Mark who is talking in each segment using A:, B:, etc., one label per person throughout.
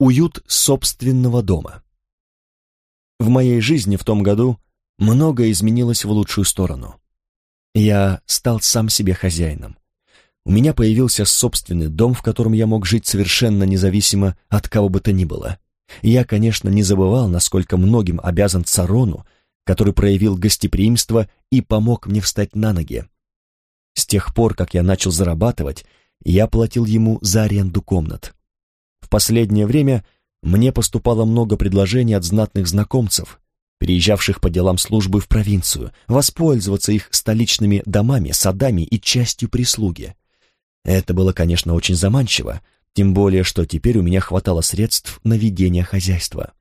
A: Уют собственного дома. В моей жизни в том году многое изменилось в лучшую сторону. Я стал сам себе хозяином. У меня появился собственный дом, в котором я мог жить совершенно независимо от кого бы то ни было. Я, конечно, не забывал, насколько многим обязан Царону, который проявил гостеприимство и помог мне встать на ноги. С тех пор, как я начал зарабатывать, я платил ему за аренду комнат. В последнее время мне поступало много предложений от знатных знакомцев, переезжавших по делам службы в провинцию, воспользоваться их столичными домами, садами и частью прислуги. Это было, конечно, очень заманчиво, тем более, что теперь у меня хватало средств на ведение хозяйства.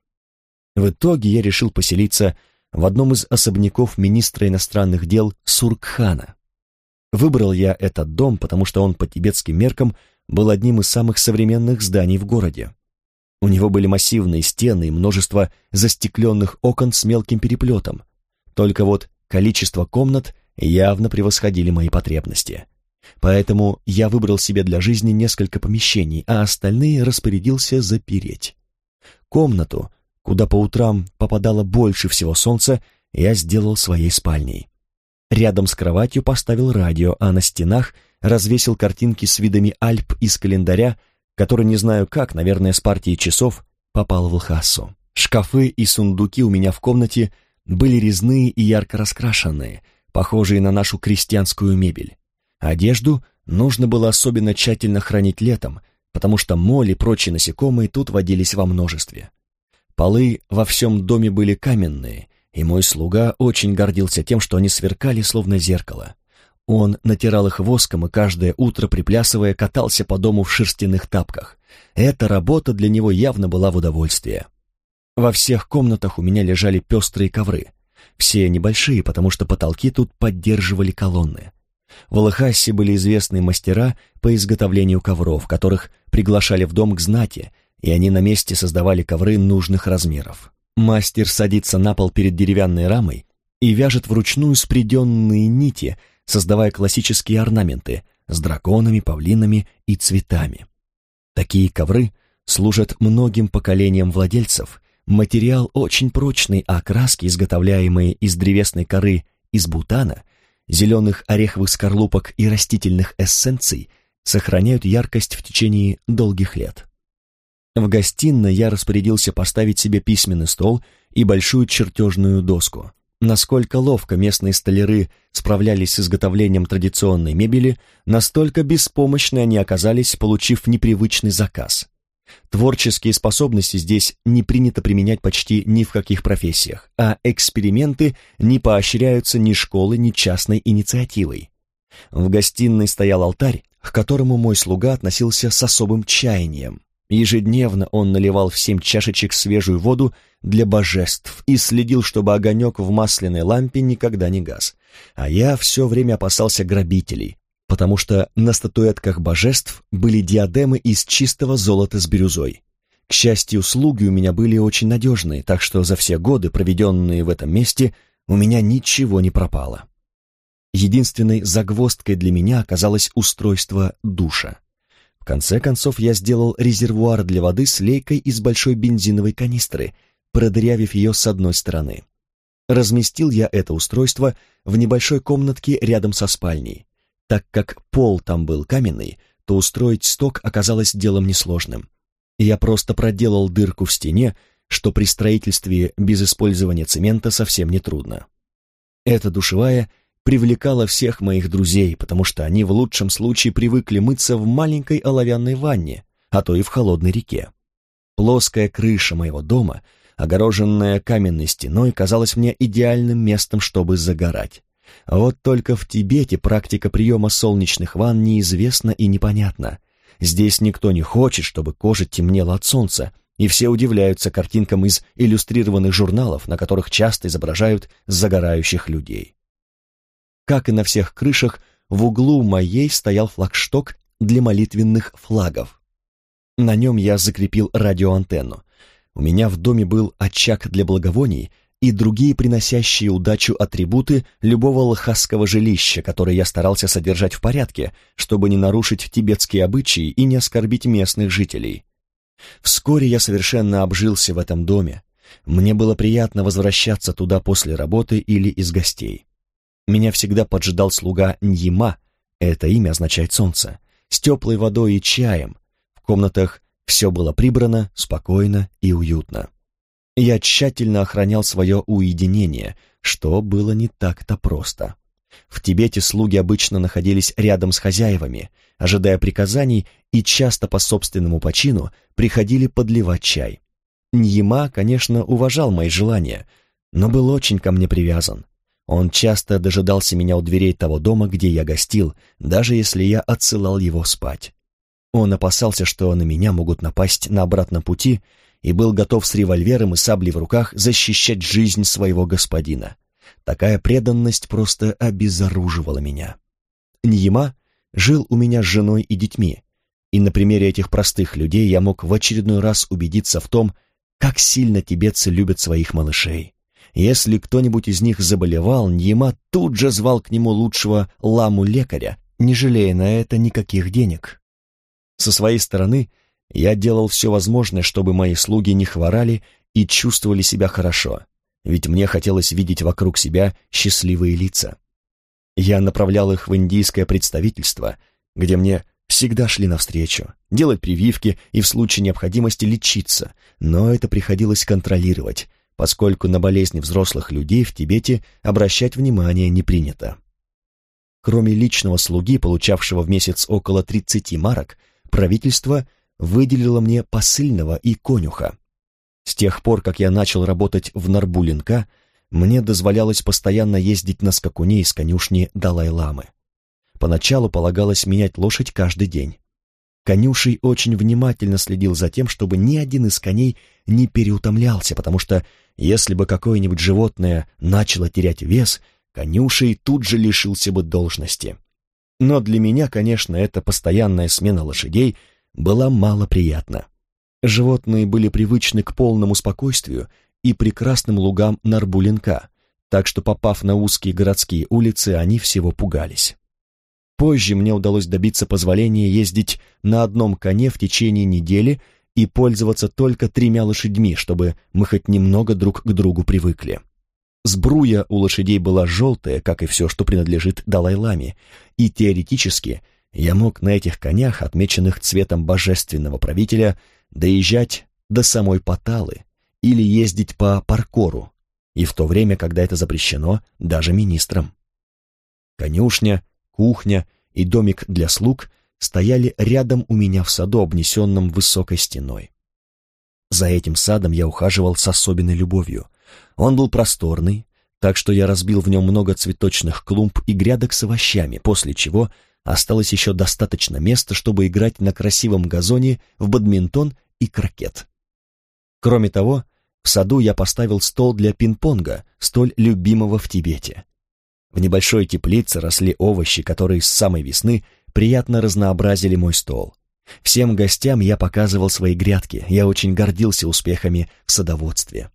A: В итоге я решил поселиться в одном из особняков министра иностранных дел Суркхана. Выбрал я этот дом, потому что он по тибетским меркам был одним из самых современных зданий в городе. У него были массивные стены и множество застекленных окон с мелким переплетом. Только вот количество комнат явно превосходили мои потребности. Поэтому я выбрал себе для жизни несколько помещений, а остальные распорядился запереть. Комнату, куда по утрам попадало больше всего солнца, я сделал своей спальней. Рядом с кроватью поставил радио, а на стенах развесил картинки с видами Альп из календаря, который, не знаю как, наверное, с партии часов, попал в Лхасу. Шкафы и сундуки у меня в комнате были резные и ярко раскрашенные, похожие на нашу крестьянскую мебель. Одежду нужно было особенно тщательно хранить летом, потому что моль и прочие насекомые тут водились во множестве. Полы во всем доме были каменные, и мой слуга очень гордился тем, что они сверкали, словно зеркало. Он натирал их воском и каждое утро, приплясывая, катался по дому в шерстяных тапках. Эта работа для него явно была в удовольствие. Во всех комнатах у меня лежали пестрые ковры. Все небольшие, потому что потолки тут поддерживали колонны. В Лхасе были известные мастера по изготовлению ковров, которых приглашали в дом к знати, и они на месте создавали ковры нужных размеров. Мастер садится на пол перед деревянной рамой и вяжет вручную спреденные нити, создавая классические орнаменты с драконами, павлинами и цветами. Такие ковры служат многим поколениям владельцев, материал очень прочный, а краски, изготовляемые из древесной коры из Бутана, зеленых ореховых скорлупок и растительных эссенций, сохраняют яркость в течение долгих лет. В гостиной я распорядился поставить себе письменный стол и большую чертежную доску. Насколько ловко местные столяры справлялись с изготовлением традиционной мебели, настолько беспомощны они оказались, получив непривычный заказ. Творческие способности здесь не принято применять почти ни в каких профессиях, а эксперименты не поощряются ни школой, ни частной инициативой. В гостиной стоял алтарь, к которому мой слуга относился с особым чаянием. Ежедневно он наливал в 7 чашечек свежую воду для божеств и следил, чтобы огонек в масляной лампе никогда не гас. А я все время опасался грабителей, потому что на статуэтках божеств были диадемы из чистого золота с бирюзой. К счастью, слуги у меня были очень надежные, так что за все годы, проведенные в этом месте, у меня ничего не пропало. Единственной загвоздкой для меня оказалось устройство душа. В конце концов, я сделал резервуар для воды с лейкой из большой бензиновой канистры, продырявив ее с одной стороны. Разместил я это устройство в небольшой комнатке рядом со спальней. Так как пол там был каменный, то устроить сток оказалось делом несложным. Я просто проделал дырку в стене, что при строительстве без использования цемента совсем не трудно. Эта душевая привлекала всех моих друзей, потому что они в лучшем случае привыкли мыться в маленькой оловянной ванне, а то и в холодной реке. Плоская крыша моего дома, огороженная каменной стеной, казалась мне идеальным местом, чтобы загорать. Вот только в Тибете практика приема солнечных ванн неизвестна и непонятна. Здесь никто не хочет, чтобы кожа темнела от солнца, и все удивляются картинкам из иллюстрированных журналов, на которых часто изображают загорающих людей. Как и на всех крышах, в углу моей стоял флагшток для молитвенных флагов. На нем я закрепил радиоантенну. У меня в доме был очаг для благовоний и другие приносящие удачу атрибуты любого лхасского жилища, которые я старался содержать в порядке, чтобы не нарушить тибетские обычаи и не оскорбить местных жителей. Вскоре я совершенно обжился в этом доме. Мне было приятно возвращаться туда после работы или из гостей. Меня всегда поджидал слуга Ньима, это имя означает солнце, с теплой водой и чаем. В комнатах все было прибрано, спокойно и уютно. Я тщательно охранял свое уединение, что было не так-то просто. В Тибете слуги обычно находились рядом с хозяевами, ожидая приказаний, и часто по собственному почину приходили подливать чай. Ньима, конечно, уважал мои желания, но был очень ко мне привязан. Он часто дожидался меня у дверей того дома, где я гостил, даже если я отсылал его спать. Он опасался, что на меня могут напасть на обратном пути, и был готов с револьвером и саблей в руках защищать жизнь своего господина. Такая преданность просто обезоруживала меня. Ньима жил у меня с женой и детьми, и на примере этих простых людей я мог в очередной раз убедиться в том, как сильно тибетцы любят своих малышей. Если кто-нибудь из них заболевал, Ньима тут же звал к нему лучшего ламу-лекаря, не жалея на это никаких денег. Со своей стороны, я делал все возможное, чтобы мои слуги не хворали и чувствовали себя хорошо, ведь мне хотелось видеть вокруг себя счастливые лица. Я направлял их в индийское представительство, где мне всегда шли навстречу, делать прививки и в случае необходимости лечиться, но это приходилось контролировать, поскольку на болезни взрослых людей в Тибете обращать внимание не принято. Кроме личного слуги, получавшего в месяц около 30 марок, правительство выделило мне посыльного и конюха. С тех пор, как я начал работать в Нарбулинка, мне дозволялось постоянно ездить на скакуне из конюшни Далай-ламы. Поначалу полагалось менять лошадь каждый день. Конюший очень внимательно следил за тем, чтобы ни один из коней не переутомлялся, потому что если бы какое-нибудь животное начало терять вес, конюший тут же лишился бы должности. Но для меня, конечно, эта постоянная смена лошадей была малоприятна. Животные были привычны к полному спокойствию и прекрасным лугам Нарбулинка, так что, попав на узкие городские улицы, они всего пугались. Позже мне удалось добиться позволения ездить на одном коне в течение недели и пользоваться только 3 лошадьми, чтобы мы хоть немного друг к другу привыкли. Сбруя у лошадей была желтая, как и все, что принадлежит Далай-ламе, и теоретически я мог на этих конях, отмеченных цветом божественного правителя, доезжать до самой Паталы или ездить по паркору, и в то время, когда это запрещено даже министрам. Конюшня, кухня и домик для слуг стояли рядом у меня в саду, обнесенном высокой стеной. За этим садом я ухаживал с особенной любовью. Он был просторный, так что я разбил в нем много цветочных клумб и грядок с овощами, после чего осталось еще достаточно места, чтобы играть на красивом газоне в бадминтон и крокет. Кроме того, в саду я поставил стол для пинг-понга, столь любимого в Тибете. В небольшой теплице росли овощи, которые с самой весны приятно разнообразили мой стол. Всем гостям я показывал свои грядки, я очень гордился успехами в садоводстве.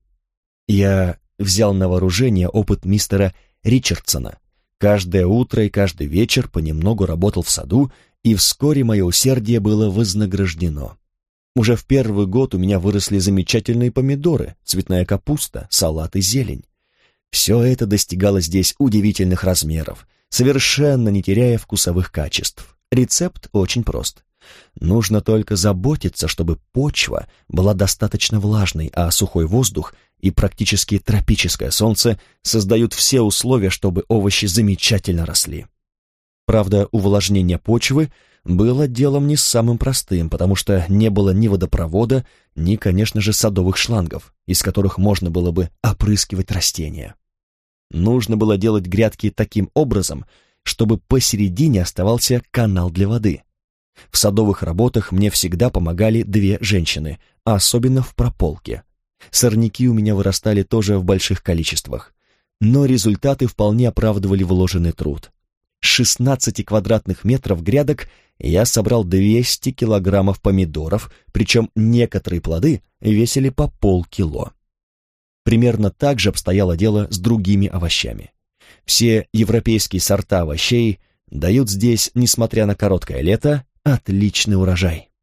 A: Я взял на вооружение опыт мистера Ричардсона. Каждое утро и каждый вечер понемногу работал в саду, и вскоре мое усердие было вознаграждено. Уже в первый год у меня выросли замечательные помидоры, цветная капуста, салат и зелень. Все это достигало здесь удивительных размеров, совершенно не теряя вкусовых качеств. Рецепт очень прост. Нужно только заботиться, чтобы почва была достаточно влажной, а сухой воздух и практически тропическое солнце создают все условия, чтобы овощи замечательно росли. Правда, увлажнение почвы было делом не самым простым, потому что не было ни водопровода, ни, конечно же, садовых шлангов, из которых можно было бы опрыскивать растения. Нужно было делать грядки таким образом, чтобы посередине оставался канал для воды. В садовых работах мне всегда помогали 2 женщины, а особенно в прополке. Сорняки у меня вырастали тоже в больших количествах, но результаты вполне оправдывали вложенный труд. С 16 квадратных метров грядок я собрал 200 килограммов помидоров, причем некоторые плоды весили по полкило. Примерно так же обстояло дело с другими овощами. Все европейские сорта овощей дают здесь, несмотря на короткое лето, отличный урожай.